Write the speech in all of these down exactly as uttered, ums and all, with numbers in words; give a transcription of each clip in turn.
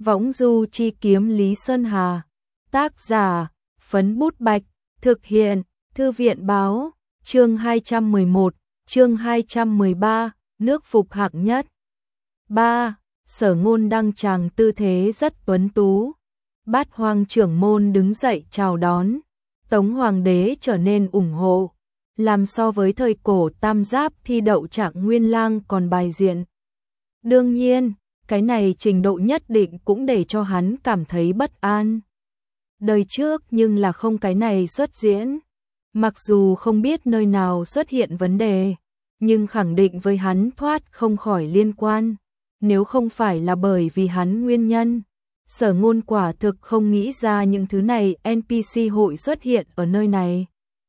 Võng du chi kiếm Lý Sơn Hà. Tác giả, Phấn Bút Bạch. Thực hiện, Thư viện báo. Chương hai trăm mười một, chương hai trăm mười ba, nước phục hạng nhất. ba. Sở Ngôn đăng tràng tư thế rất tuấn tú. Bát Hoang trưởng môn đứng dậy chào đón. Tống Hoàng đế trở nên ủng hộ, làm so với thời cổ Tam Giáp thi đậu Trạng Nguyên Lang còn bài diện. Đương nhiên, cái này trình độ nhất định cũng để cho hắn cảm thấy bất an. Đời trước nhưng là không cái này xuất diễn. Mặc dù không biết nơi nào xuất hiện vấn đề, nhưng khẳng định với hắn thoát không khỏi liên quan. Nếu không phải là bởi vì hắn nguyên nhân, Sở Ngôn quả thực không nghĩ ra những thứ này en pê xê hội xuất hiện ở nơi này.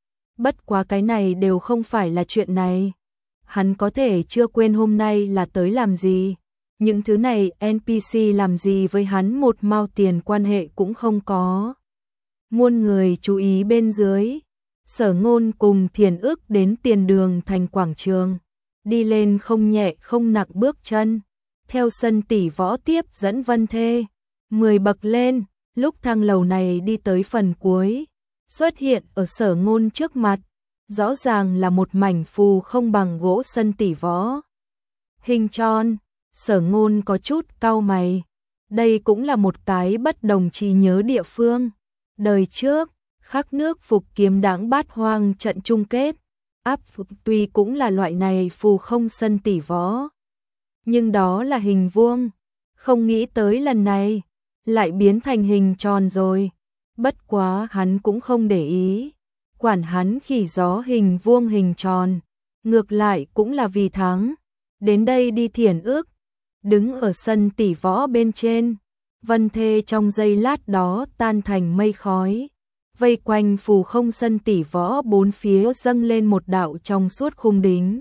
Bất quá cái này đều không phải là chuyện này. Hắn có thể chưa quên hôm nay là tới làm gì. Những thứ này en pê xê làm gì với hắn một mao tiền quan hệ cũng không có. Muôn người chú ý bên dưới. Sở Ngôn cùng Thiền Ức đến tiền đường thành quảng trường. Đi lên không nhẹ không nặng bước chân. Theo sân tỷ võ tiếp dẫn Vân Thê. Mười bậc lên, lúc thang lầu này đi tới phần cuối. Xuất hiện ở Sở Ngôn trước mặt. Rõ ràng là một mảnh phù không bằng gỗ sân tỷ võ. Hình tròn. Sở Ngôn có chút cau mày. Đây cũng là một cái bất đồng trí nhớ địa phương. Đời trước, khắc nước phục kiếm đãng Bát Hoang trận chung kết. Áp tuy cũng là loại này phù không sân tỷ võ. Nhưng đó là hình vuông. Không nghĩ tới lần này, lại biến thành hình tròn rồi. Bất quá hắn cũng không để ý. Quản hắn khỉ gió hình vuông hình tròn. Ngược lại cũng là vì thắng. Đến đây đi Thiền Ức. Đứng ở sân tỷ võ bên trên. Vân Thê trong giây lát đó tan thành mây khói. Vây quanh phù không sân tỷ võ bốn phía dâng lên một đạo trong suốt khung đính.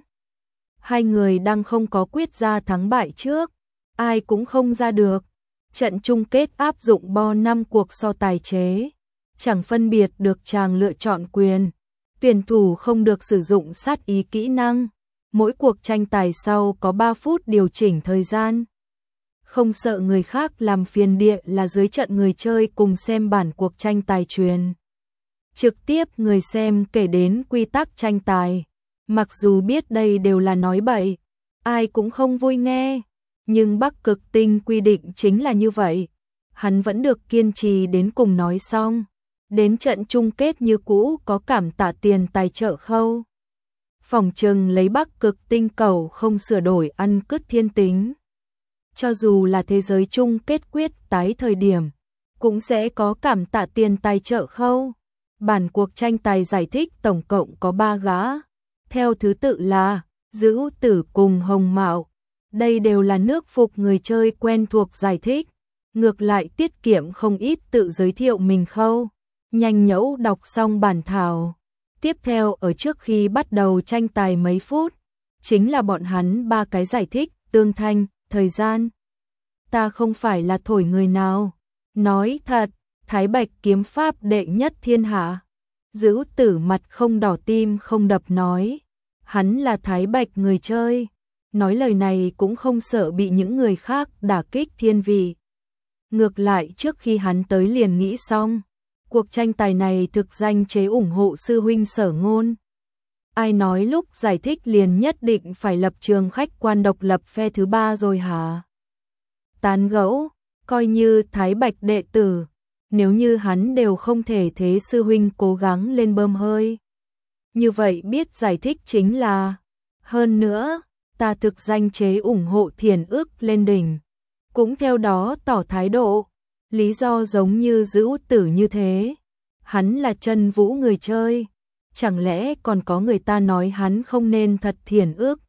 Hai người đang không có quyết ra thắng bại trước. Ai cũng không ra được. Trận chung kết áp dụng bo năm cuộc so tài chế. Chẳng phân biệt được chàng lựa chọn quyền. Tuyển thủ không được sử dụng sát ý kỹ năng. Mỗi cuộc tranh tài sau có ba phút điều chỉnh thời gian. Không sợ người khác làm phiền địa là dưới trận người chơi cùng xem bản cuộc tranh tài truyền. Trực tiếp người xem kể đến quy tắc tranh tài. Mặc dù biết đây đều là nói bậy, ai cũng không vui nghe. Nhưng Bắc Cực Tinh quy định chính là như vậy. Hắn vẫn được kiên trì đến cùng nói xong. Đến trận chung kết như cũ có cảm tạ tiền tài trợ khâu. Phòng trừng lấy Bắc Cực Tinh cầu không sửa đổi ăn cứt thiên tính. Cho dù là thế giới chung kết quyết tái thời điểm, cũng sẽ có cảm tạ tiền tài trợ khâu. Bản cuộc tranh tài giải thích tổng cộng có ba gã. Theo thứ tự là Dữ Tử cùng Hồng Mạo. Đây đều là nước phục người chơi quen thuộc giải thích. Ngược lại tiết kiệm không ít tự giới thiệu mình khâu. Nhanh nhẩu đọc xong bản thảo. Tiếp theo ở trước khi bắt đầu tranh tài mấy phút, chính là bọn hắn ba cái giải thích, tương thanh, thời gian. Ta không phải là thổi người nào. Nói thật, Thái Bạch kiếm pháp đệ nhất thiên hạ. Dữ Tử mặt không đỏ tim không đập nói. Hắn là Thái Bạch người chơi. Nói lời này cũng không sợ bị những người khác đả kích thiên vị. Ngược lại trước khi hắn tới liền nghĩ xong. Cuộc tranh tài này thực danh chế ủng hộ sư huynh Sở Ngôn. Ai nói lúc giải thích liền nhất định phải lập trường khách quan độc lập phe thứ ba rồi hả? Tán gẫu, coi như Thái Bạch đệ tử. Nếu như hắn đều không thể thế sư huynh cố gắng lên bơm hơi. Như vậy biết giải thích chính là. Hơn nữa, ta thực danh chế ủng hộ Thiền Ức lên đỉnh. Cũng theo đó tỏ thái độ. Lý do giống như Dữ Tử như thế. Hắn là chân vũ người chơi. Chẳng lẽ còn có người ta nói hắn không nên thật Thiền Ức?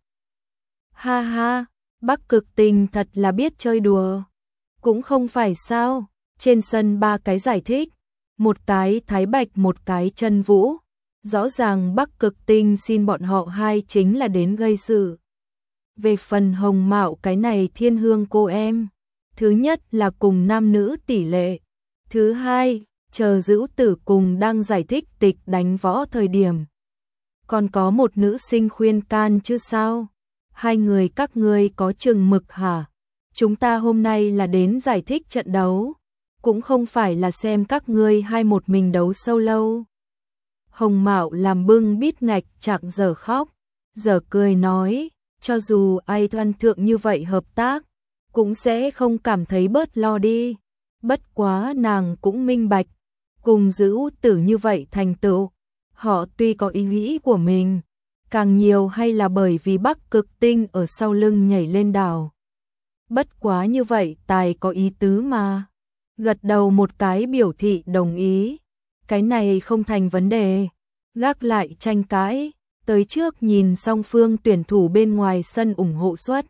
Ha ha, Bắc Cực Tinh thật là biết chơi đùa. Cũng không phải sao. Trên sân ba cái giải thích. Một cái Thái Bạch một cái chân vũ. Rõ ràng Bắc Cực Tinh xin bọn họ hai chính là đến gây sự. Về phần Hồng Mạo cái này thiên hương cô em. Thứ nhất là cùng nam nữ tỷ lệ. Thứ hai, chờ Dữ Tử cùng đang giải thích tịch đánh võ thời điểm. Còn có một nữ sinh khuyên can chứ sao? Hai người các ngươi có chừng mực hả? chúng ta hôm nay là đến giải thích trận đấu, cũng không phải là xem các ngươi hai một mình đấu solo. Hồng Mạo làm bưng bít ngạch chạng giờ khóc, giờ cười nói, cho dù ai thoan thượng như vậy hợp tác, cũng sẽ không cảm thấy bớt lo đi. Bất quá nàng cũng minh bạch, cùng giữ tử như vậy thành tựu, họ tuy có ý nghĩ của mình, càng nhiều hay là bởi vì Bắc Cực Tinh ở sau lưng nhảy lên đảo. Bất quá như vậy tài có ý tứ mà. Gật đầu một cái biểu thị đồng ý, cái này không thành vấn đề, gác lại tranh cãi, tới trước nhìn song phương tuyển thủ bên ngoài sân ủng hộ suất.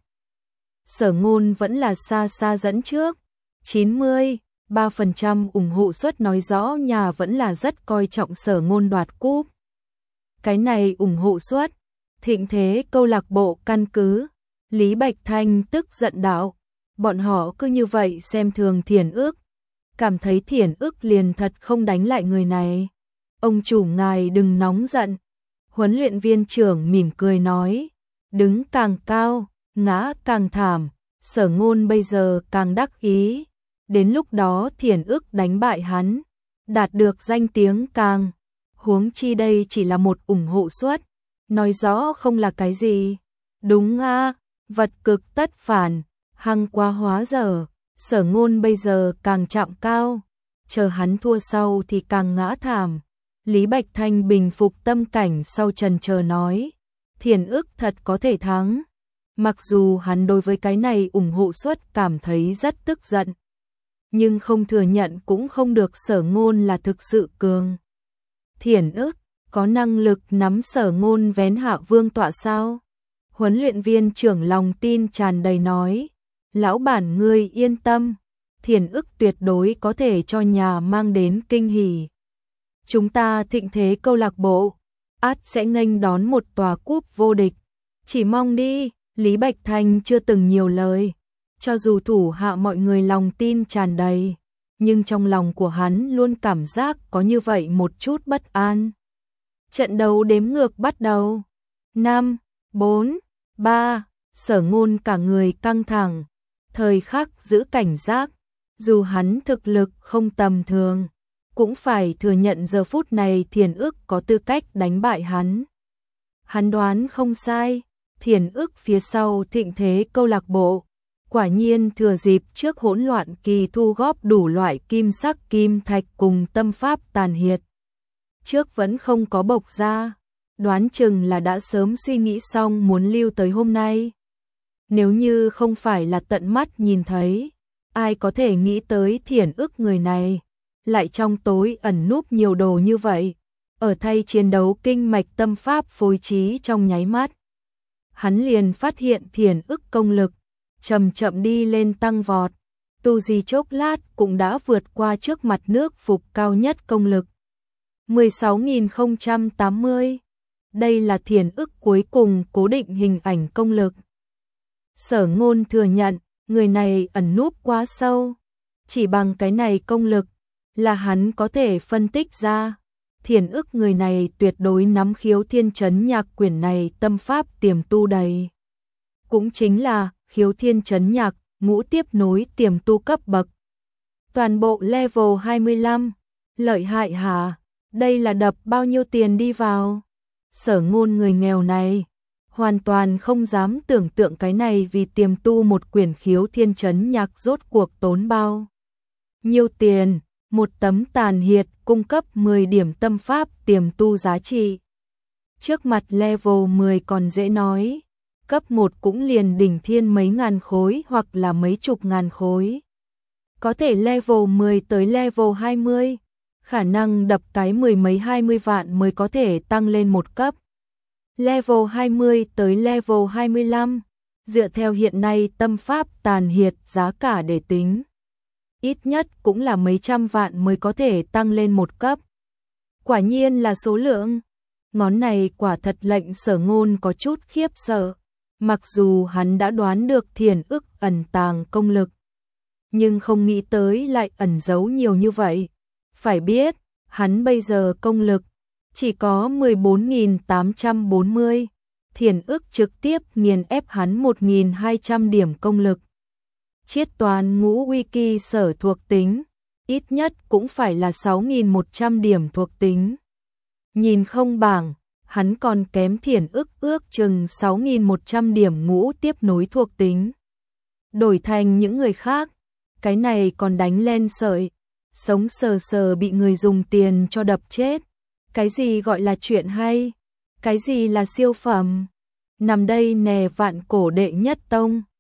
Sở Ngôn vẫn là xa xa dẫn trước, chín mươi ba phần trăm ủng hộ suất nói rõ nhà vẫn là rất coi trọng Sở Ngôn đoạt cúp. Cái này ủng hộ suất, thịnh thế câu lạc bộ căn cứ, Lý Bạch Thanh tức giận đạo, bọn họ cứ như vậy xem thường Thiển Ước, cảm thấy Thiển Ước liền thật không đánh lại người này. Ông chủ ngài đừng nóng giận. Huấn luyện viên trưởng mỉm cười nói, đứng càng cao, ngã càng thảm, Sở Ngôn bây giờ càng đắc ý, đến lúc đó Thiển Ước đánh bại hắn, đạt được danh tiếng càng, huống chi đây chỉ là một ủng hộ suất, nói rõ không là cái gì. Đúng a, vật cực tất phản, hăng quá hóa dở, Sở Ngôn bây giờ càng chạm cao, chờ hắn thua sau thì càng ngã thảm. Lý Bạch Thanh bình phục tâm cảnh sau trần chờ nói, Thiển Ước thật có thể thắng. Mặc dù hắn đối với cái này ủng hộ suất cảm thấy rất tức giận, nhưng không thừa nhận cũng không được, Sở Ngôn là thực sự cường. Thiển Ước có năng lực nắm Sở Ngôn vén hạ vương tọa sao? Huấn luyện viên trưởng lòng tin tràn đầy nói, lão bản ngươi yên tâm, Thiển Ước tuyệt đối có thể cho nhà mang đến kinh hỉ. Chúng ta thịnh thế câu lạc bộ, ắt sẽ nghênh đón một tòa cúp vô địch. Chỉ mong đi, Lý Bạch Thanh chưa từng nhiều lời. Cho dù thủ hạ mọi người lòng tin tràn đầy, nhưng trong lòng của hắn luôn cảm giác có như vậy một chút bất an. Trận đấu đếm ngược bắt đầu. năm, bốn, ba, Sở Ngôn cả người căng thẳng, thời khắc giữ cảnh giác, dù hắn thực lực không tầm thường, cũng phải thừa nhận giờ phút này Thiển Ước có tư cách đánh bại hắn. Hắn đoán không sai, Thiển Ước phía sau thịnh thế câu lạc bộ, quả nhiên thừa dịp trước hỗn loạn kỳ thu góp đủ loại kim sắc kim thạch cùng tâm pháp tàn hiệt. Trước vẫn không có bộc ra, đoán chừng là đã sớm suy nghĩ xong muốn lưu tới hôm nay. Nếu như không phải là tận mắt nhìn thấy, ai có thể nghĩ tới Thiển Ước người này lại trong tối ẩn núp nhiều đồ như vậy, ở thay chiến đấu kinh mạch tâm pháp phối trí trong nháy mắt. Hắn liền phát hiện Thiển Ước công lực chậm chậm đi lên tăng vọt, tu gì chốc lát cũng đã vượt qua trước mặt nước phục cao nhất công lực mười sáu nghìn không trăm tám mươi. Đây là Thiển Ước cuối cùng cố định hình ảnh công lực. Sở Ngôn thừa nhận, người này ẩn núp quá sâu, chỉ bằng cái này công lực là hắn có thể phân tích ra, Thiển Ước người này tuyệt đối nắm khiếu thiên chấn nhạc quyển này tâm pháp tiềm tu đầy. Cũng chính là khiếu thiên chấn nhạc, ngũ tiếp nối tiềm tu cấp bậc. Toàn bộ level hai mươi lăm, lợi hại hả? Đây là đập bao nhiêu tiền đi vào? Sở Ngôn người nghèo này, hoàn toàn không dám tưởng tượng cái này vì tiềm tu một quyển khiếu thiên chấn nhạc rốt cuộc tốn bao nhiêu tiền. Một tấm tàn hiệt cung cấp mười điểm tâm pháp tiềm tu giá trị. Trước mặt level mười còn dễ nói, cấp một cũng liền đỉnh thiên mấy ngàn khối hoặc là mấy chục ngàn khối. Có thể level mười tới level hai mươi, khả năng đập cái mười mấy hai mươi vạn mới có thể tăng lên một cấp. Level hai mươi tới level hai mươi lăm, dựa theo hiện nay tâm pháp tàn hiệt giá cả để tính, ít nhất cũng là mấy trăm vạn mới có thể tăng lên một cấp. Quả nhiên là số lượng. Ngón này quả thật lệnh Sở Ngôn có chút khiếp sợ. Mặc dù hắn đã đoán được Thiển Ước ẩn tàng công lực, nhưng không nghĩ tới lại ẩn giấu nhiều như vậy. Phải biết, hắn bây giờ công lực chỉ có mười bốn nghìn tám trăm bốn mươi, Thiển Ước trực tiếp nghiền ép hắn một nghìn hai trăm điểm công lực. Chiết toán ngũ wiki sở thuộc tính, ít nhất cũng phải là sáu nghìn một trăm điểm thuộc tính. Nhìn không bảng, hắn còn kém Thiển ức ước chừng sáu nghìn một trăm điểm ngũ tiếp nối thuộc tính. Đổi thành những người khác, cái này còn đánh lên sợi, sống sờ sờ bị người dùng tiền cho đập chết. Cái gì gọi là chuyện hay? Cái gì là siêu phẩm? Nằm đây nè vạn cổ đệ nhất tông.